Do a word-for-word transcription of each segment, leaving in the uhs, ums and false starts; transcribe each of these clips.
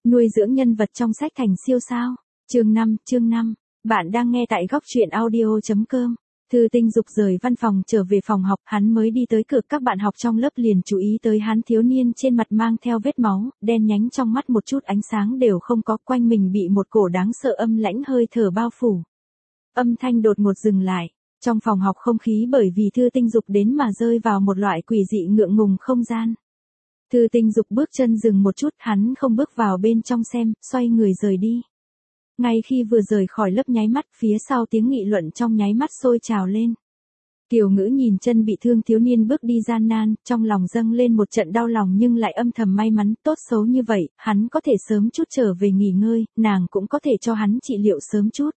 Nuôi dưỡng nhân vật trong sách thành siêu sao. Chương năm, chương năm. Bạn đang nghe tại góc truyện audio chấm com. Thư Tinh Dục rời văn phòng trở về phòng học, hắn mới đi tới cửa, các bạn học trong lớp liền chú ý tới hắn. Thiếu niên trên mặt mang theo vết máu, đen nhánh, trong mắt một chút ánh sáng đều không có, quanh mình bị một cổ đáng sợ âm lãnh hơi thở bao phủ. Âm thanh đột ngột dừng lại, trong phòng học không khí bởi vì Thư Tinh Dục đến mà rơi vào một loại quỷ dị ngượng ngùng không gian. Thư Tinh Dục bước chân dừng một chút, hắn không bước vào bên trong xem, xoay người rời đi. Ngay khi vừa rời khỏi lớp nháy mắt, phía sau tiếng nghị luận trong nháy mắt sôi trào lên. Kiều Ngữ nhìn chân bị thương thiếu niên bước đi gian nan, trong lòng dâng lên một trận đau lòng nhưng lại âm thầm may mắn, tốt xấu như vậy, hắn có thể sớm chút trở về nghỉ ngơi, nàng cũng có thể cho hắn trị liệu sớm chút.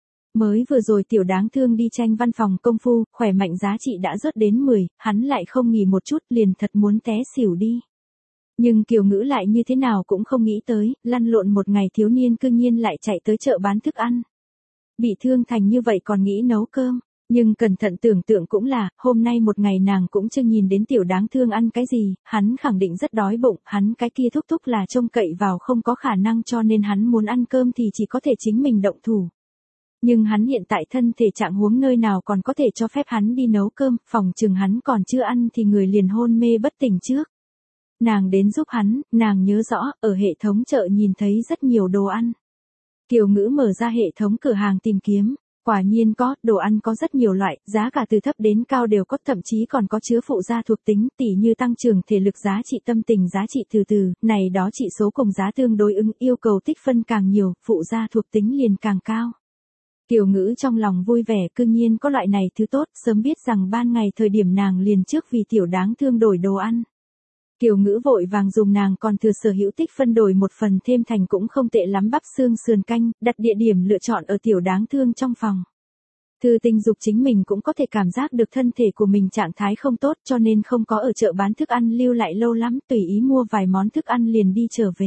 Mới vừa rồi tiểu đáng thương đi tranh văn phòng công phu, khỏe mạnh giá trị đã rớt đến mười, hắn lại không nghỉ một chút liền thật muốn té xỉu đi. Nhưng Kiều Ngữ lại như thế nào cũng không nghĩ tới, lăn lộn một ngày thiếu niên cư nhiên lại chạy tới chợ bán thức ăn. Bị thương thành như vậy còn nghĩ nấu cơm, nhưng cẩn thận tưởng tượng cũng là, hôm nay một ngày nàng cũng chưa nhìn đến tiểu đáng thương ăn cái gì, hắn khẳng định rất đói bụng, hắn cái kia thúc thúc là trông cậy vào không có khả năng cho nên hắn muốn ăn cơm thì chỉ có thể chính mình động thủ. Nhưng hắn hiện tại thân thể trạng huống nơi nào còn có thể cho phép hắn đi nấu cơm, phòng chừng hắn còn chưa ăn thì người liền hôn mê bất tỉnh trước. Nàng đến giúp hắn, nàng nhớ rõ, ở hệ thống chợ nhìn thấy rất nhiều đồ ăn. Kiều Ngữ mở ra hệ thống cửa hàng tìm kiếm, quả nhiên có, đồ ăn có rất nhiều loại, giá cả từ thấp đến cao đều có, thậm chí còn có chứa phụ gia thuộc tính, tỉ như tăng trưởng thể lực, giá trị tâm tình, giá trị từ từ, này đó trị số cùng giá tương đối ứng, yêu cầu tích phân càng nhiều, phụ gia thuộc tính liền càng cao. Kiều Ngữ trong lòng vui vẻ, cư nhiên có loại này thứ tốt, sớm biết rằng ban ngày thời điểm nàng liền trước vì tiểu đáng thương đổi đồ ăn. Kiều Ngữ vội vàng dùng nàng còn thừa sở hữu tích phân đổi một phần thêm thành cũng không tệ lắm bắp xương sườn canh, đặt địa điểm lựa chọn ở tiểu đáng thương trong phòng. Thư Tinh Dục chính mình cũng có thể cảm giác được thân thể của mình trạng thái không tốt cho nên không có ở chợ bán thức ăn lưu lại lâu lắm, tùy ý mua vài món thức ăn liền đi trở về.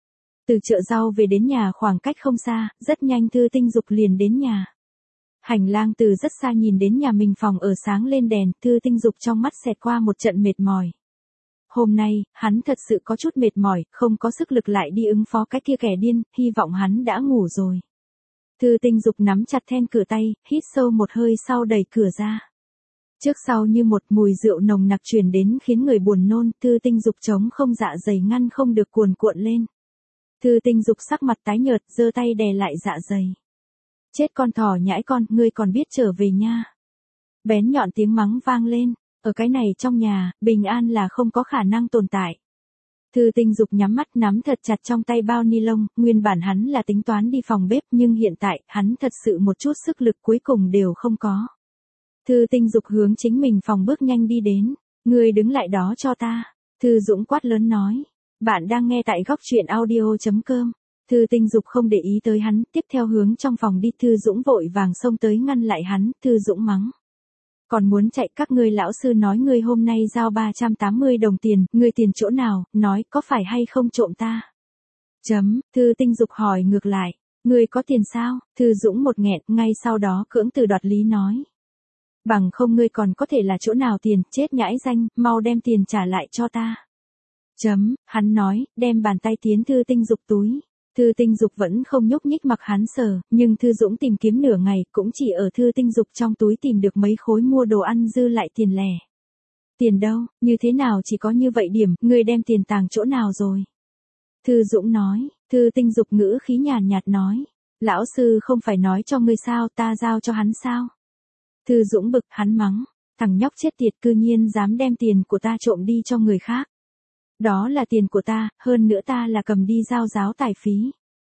Từ chợ rau về đến nhà khoảng cách không xa, rất nhanh Thư Tinh Dục liền đến nhà. Hành lang từ rất xa nhìn đến nhà mình phòng ở sáng lên đèn, Thư Tinh Dục trong mắt xẹt qua một trận mệt mỏi. Hôm nay, hắn thật sự có chút mệt mỏi, không có sức lực lại đi ứng phó cái kia kẻ điên, hy vọng hắn đã ngủ rồi. Thư Tinh Dục nắm chặt then cửa tay, hít sâu một hơi sau đẩy cửa ra. Trước sau như một mùi rượu nồng nặc truyền đến khiến người buồn nôn, Thư Tinh Dục trống không dạ dày ngăn không được cuồn cuộn lên. Thư Tinh Dục sắc mặt tái nhợt, giơ tay đè lại dạ dày. Chết con thỏ nhãi con, ngươi còn biết trở về nha. Bén nhọn tiếng mắng vang lên. Ở cái này trong nhà, bình an là không có khả năng tồn tại. Thư Tinh Dục nhắm mắt nắm thật chặt trong tay bao ni lông, nguyên bản hắn là tính toán đi phòng bếp nhưng hiện tại, hắn thật sự một chút sức lực cuối cùng đều không có. Thư Tinh Dục hướng chính mình phòng bước nhanh đi đến, ngươi đứng lại đó cho ta. Thư Dũng quát lớn nói, bạn đang nghe tại góc truyện audio chấm com. Thư Tinh Dục không để ý tới hắn, tiếp theo hướng trong phòng đi, Thư Dũng vội vàng xông tới ngăn lại hắn, Thư Dũng mắng. Còn muốn chạy, các ngươi lão sư nói ngươi hôm nay giao ba trăm tám mươi đồng tiền, ngươi tiền chỗ nào, nói có phải hay không trộm ta? Chấm, Thư Tinh Dục hỏi ngược lại, ngươi có tiền sao? Thư Dũng một nghẹn, ngay sau đó cưỡng từ đoạt lý nói. Bằng không ngươi còn có thể là chỗ nào tiền, chết nhãi danh, mau đem tiền trả lại cho ta. Chấm, hắn nói, đem bàn tay tiến Thư Tinh Dục túi. Thư Tinh Dục vẫn không nhúc nhích mặc hắn sờ, nhưng Thư Dũng tìm kiếm nửa ngày cũng chỉ ở Thư Tinh Dục trong túi tìm được mấy khối mua đồ ăn dư lại tiền lẻ. Tiền đâu, như thế nào chỉ có như vậy điểm, ngươi đem tiền tàng chỗ nào rồi? Thư Dũng nói, Thư Tinh Dục ngữ khí nhàn nhạt nói, lão sư không phải nói cho ngươi sao, ta giao cho hắn sao? Thư Dũng bực, hắn mắng, thằng nhóc chết tiệt cư nhiên dám đem tiền của ta trộm đi cho người khác. Đó là tiền của ta, hơn nữa ta là cầm đi giao giáo tài phí.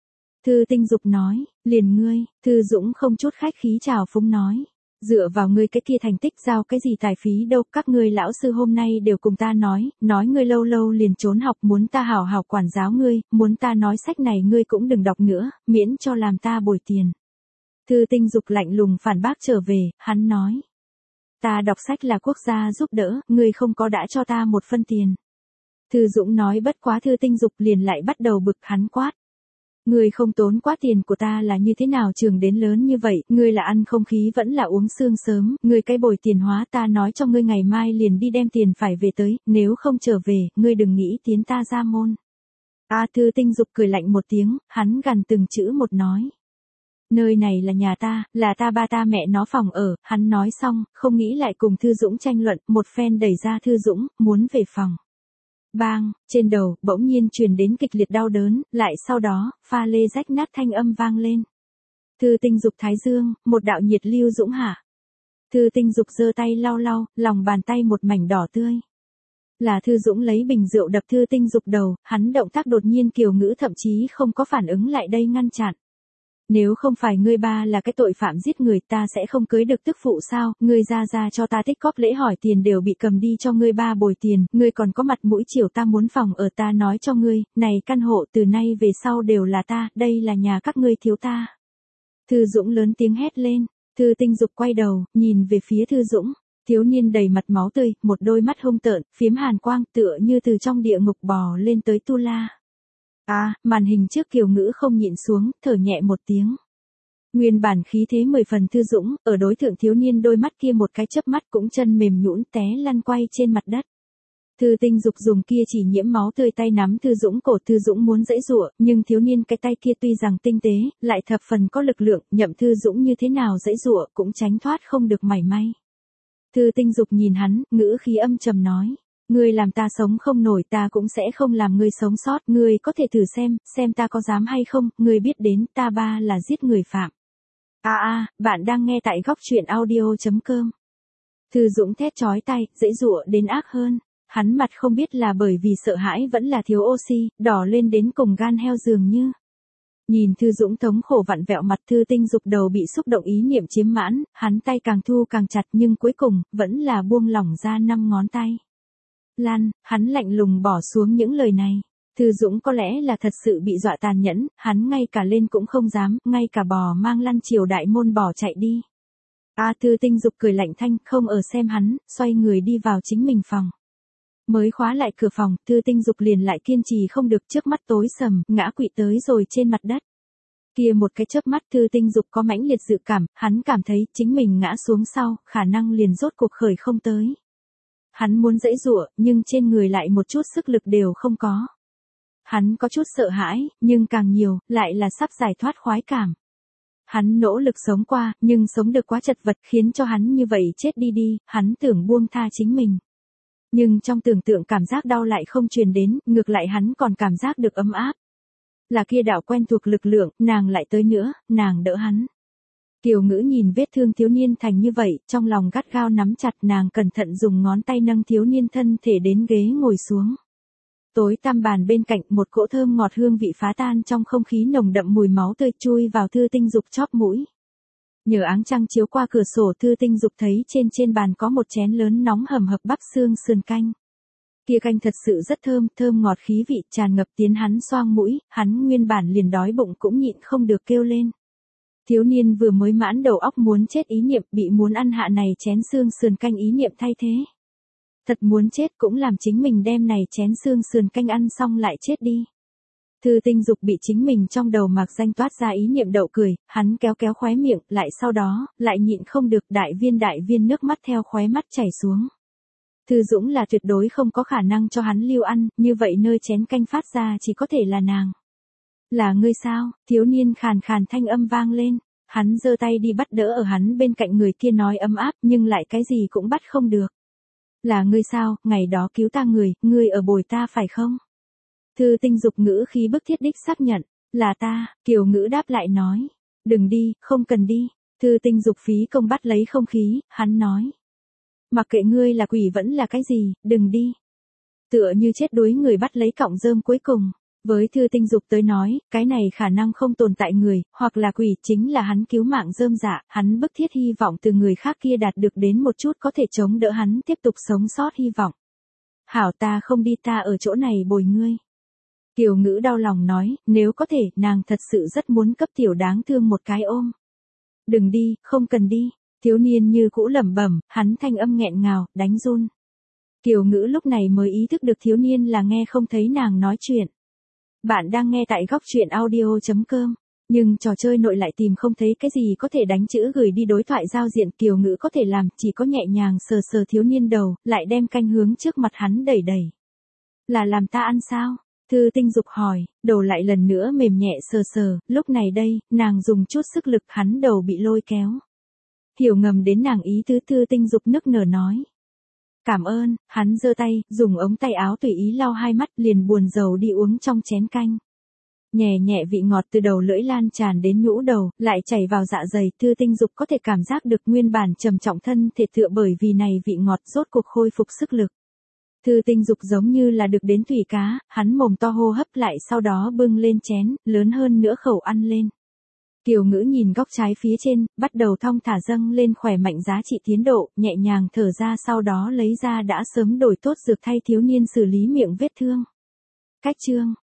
Thư Tinh Dục nói, liền ngươi, Thư Dũng không chút khách khí chào phúng nói. Dựa vào ngươi cái kia thành tích giao cái gì tài phí đâu, các ngươi lão sư hôm nay đều cùng ta nói, nói ngươi lâu lâu liền trốn học muốn ta hảo hảo quản giáo ngươi, muốn ta nói sách này ngươi cũng đừng đọc nữa, miễn cho làm ta bồi tiền. Thư Tinh Dục lạnh lùng phản bác trở về, hắn nói. Ta đọc sách là quốc gia giúp đỡ, ngươi không có đã cho ta một phân tiền. Thư Dũng nói bất quá Thư Tinh Dục liền lại bắt đầu bực hắn quát. Ngươi không tốn quá tiền của ta là như thế nào trường đến lớn như vậy, ngươi là ăn không khí vẫn là uống sương sớm, ngươi cái bồi tiền hóa ta nói cho ngươi ngày mai liền đi đem tiền phải về tới, nếu không trở về, ngươi đừng nghĩ tiến ta ra môn. A Thư Tinh Dục cười lạnh một tiếng, hắn gằn từng chữ một nói. Nơi này là nhà ta, là ta ba ta mẹ nó phòng ở, hắn nói xong, không nghĩ lại cùng Thư Dũng tranh luận, một phen đẩy ra Thư Dũng, muốn về phòng. Bang, trên đầu, bỗng nhiên truyền đến kịch liệt đau đớn, lại sau đó, pha lê rách nát thanh âm vang lên. Thư Tinh Dục thái dương, một đạo nhiệt lưu dũng hạ. Thư Tinh Dục giơ tay lau lau, lòng bàn tay một mảnh đỏ tươi. Là Thư Dũng lấy bình rượu đập Thư Tinh Dục đầu, hắn động tác đột nhiên kiều ngữ thậm chí không có phản ứng lại đây ngăn chặn. Nếu không phải ngươi ba là cái tội phạm giết người ta sẽ không cưới được tức phụ sao, ngươi ra ra cho ta tích cóp lễ hỏi tiền đều bị cầm đi cho ngươi ba bồi tiền, ngươi còn có mặt mũi chiều ta muốn phòng ở ta nói cho ngươi, này căn hộ từ nay về sau đều là ta, đây là nhà các ngươi thiếu ta. Thư Dũng lớn tiếng hét lên, Thư Tinh Dục quay đầu, nhìn về phía Thư Dũng, thiếu niên đầy mặt máu tươi, một đôi mắt hung tợn, phiếm hàn quang tựa như từ trong địa ngục bò lên tới tu la. À, màn hình trước kiều ngữ không nhịn xuống, thở nhẹ một tiếng. Nguyên bản khí thế mười phần Thư Dũng, ở đối thượng thiếu niên đôi mắt kia một cái chớp mắt cũng chân mềm nhũn té lăn quay trên mặt đất. Thư Tinh Dục dùng kia chỉ nhiễm máu tươi tay nắm Thư Dũng cổ, Thư Dũng muốn giãy giụa, nhưng thiếu niên cái tay kia tuy rằng tinh tế, lại thập phần có lực lượng, nhậm Thư Dũng như thế nào giãy giụa cũng tránh thoát không được mảy may. Thư Tinh Dục nhìn hắn, ngữ khí âm trầm nói. Ngươi làm ta sống không nổi ta cũng sẽ không làm ngươi sống sót, ngươi có thể thử xem, xem ta có dám hay không, ngươi biết đến ta ba là giết người phạm. À à, bạn đang nghe tại góc truyện audio chấm com. Thư Dũng thét chói tay, giãy giụa đến ác hơn, hắn mặt không biết là bởi vì sợ hãi vẫn là thiếu oxy, đỏ lên đến cùng gan heo dường như. Nhìn Thư Dũng thống khổ vặn vẹo mặt, Thư Tinh Dục đầu bị xúc động ý niệm chiếm mãn, hắn tay càng thu càng chặt nhưng cuối cùng, vẫn là buông lỏng ra năm ngón tay. Lan, hắn lạnh lùng bỏ xuống những lời này. Thư Dũng có lẽ là thật sự bị dọa tàn nhẫn, hắn ngay cả lên cũng không dám, ngay cả bò mang lăn chiều đại môn bỏ chạy đi. A Thư Tinh Dục cười lạnh thanh, không ở xem hắn, xoay người đi vào chính mình phòng. Mới khóa lại cửa phòng, Thư Tinh Dục liền lại kiên trì không được, trước mắt tối sầm, ngã quỵ tới rồi trên mặt đất. Kia một cái chớp mắt Thư Tinh Dục có mãnh liệt dự cảm, hắn cảm thấy chính mình ngã xuống sau, khả năng liền rốt cuộc khởi không tới. Hắn muốn giãy giụa, nhưng trên người lại một chút sức lực đều không có. Hắn có chút sợ hãi, nhưng càng nhiều, lại là sắp giải thoát khoái cảm. Hắn nỗ lực sống qua, nhưng sống được quá chật vật khiến cho hắn như vậy chết đi đi, hắn tưởng buông tha chính mình. Nhưng trong tưởng tượng cảm giác đau lại không truyền đến, ngược lại hắn còn cảm giác được ấm áp. Là kia đạo quen thuộc lực lượng, nàng lại tới nữa, nàng đỡ hắn. Kiều ngữ nhìn vết thương thiếu niên thành như vậy, trong lòng gắt gao nắm chặt, nàng cẩn thận dùng ngón tay nâng thiếu niên thân thể đến ghế ngồi xuống. Tối tăm bàn bên cạnh, một cỗ thơm ngọt hương vị phá tan trong không khí nồng đậm mùi máu tươi chui vào Thư Tinh Dục chóp mũi. Nhờ áng trăng chiếu qua cửa sổ, Thư Tinh Dục thấy trên trên bàn có một chén lớn nóng hầm hập bắp xương sườn canh. Kia canh thật sự rất thơm, thơm ngọt khí vị tràn ngập tiến hắn xoang mũi, hắn nguyên bản liền đói bụng cũng nhịn không được kêu lên. Thiếu niên vừa mới mãn đầu óc muốn chết ý niệm, bị muốn ăn hạ này chén xương sườn canh ý niệm thay thế. Thật muốn chết cũng làm chính mình đem này chén xương sườn canh ăn xong lại chết đi. Thư Tinh Dục bị chính mình trong đầu mạc danh toát ra ý niệm đậu cười, hắn kéo kéo khóe miệng, lại sau đó, lại nhịn không được, đại viên đại viên nước mắt theo khóe mắt chảy xuống. Thư Dũng là tuyệt đối không có khả năng cho hắn lưu ăn, như vậy nơi chén canh phát ra chỉ có thể là nàng. Là ngươi sao? Thiếu niên khàn khàn thanh âm vang lên, hắn giơ tay đi bắt đỡ ở hắn bên cạnh người kia nói ấm áp nhưng lại cái gì cũng bắt không được. Là ngươi sao, ngày đó cứu ta người, ngươi ở bồi ta phải không? Thư Tinh Dục ngữ khí bức thiết đích xác nhận, là ta, Kiều ngữ đáp lại nói, đừng đi, không cần đi. Thư Tinh Dục phí công bắt lấy không khí, hắn nói. Mặc kệ ngươi là quỷ vẫn là cái gì, đừng đi. Tựa như chết đuối người bắt lấy cọng rơm cuối cùng. Với Thư Tinh Dục tới nói, cái này khả năng không tồn tại người, hoặc là quỷ, chính là hắn cứu mạng rơm dạ, hắn bức thiết hy vọng từ người khác kia đạt được đến một chút có thể chống đỡ hắn tiếp tục sống sót hy vọng. Hảo, ta không đi, ta ở chỗ này bồi ngươi. Kiều ngữ đau lòng nói, nếu có thể, nàng thật sự rất muốn cấp tiểu đáng thương một cái ôm. Đừng đi, không cần đi. Thiếu niên như cũ lẩm bẩm, hắn thanh âm nghẹn ngào, đánh run. Kiều ngữ lúc này mới ý thức được thiếu niên là nghe không thấy nàng nói chuyện. Bạn đang nghe tại góc truyện audio chấm com, nhưng trò chơi nội lại tìm không thấy cái gì có thể đánh chữ gửi đi đối thoại giao diện. Kiều ngữ có thể làm, chỉ có nhẹ nhàng sờ sờ thiếu niên đầu, lại đem canh hướng trước mặt hắn đẩy đẩy. Là làm ta ăn sao? Thư Tinh Dục hỏi, đầu lại lần nữa mềm nhẹ sờ sờ, lúc này đây, nàng dùng chút sức lực hắn đầu bị lôi kéo. Hiểu ngầm đến nàng ý tứ Thư Tinh Dục nức nở nói. Cảm ơn, hắn giơ tay, dùng ống tay áo tùy ý lau hai mắt liền buồn rầu đi uống trong chén canh. Nhẹ nhẹ vị ngọt từ đầu lưỡi lan tràn đến nhũ đầu, lại chảy vào dạ dày, Thư Tinh Dục có thể cảm giác được nguyên bản trầm trọng thân thể tựa bởi vì này vị ngọt rốt cuộc khôi phục sức lực. Thư Tinh Dục giống như là được đến thủy cá, hắn mồm to hô hấp lại sau đó bưng lên chén, lớn hơn nữa khẩu ăn lên. Kiều Ngữ nhìn góc trái phía trên, bắt đầu thong thả dâng lên khỏe mạnh giá trị tiến độ, nhẹ nhàng thở ra sau đó lấy ra đã sớm đổi tốt dược thay thiếu niên xử lý miệng vết thương. Cách chương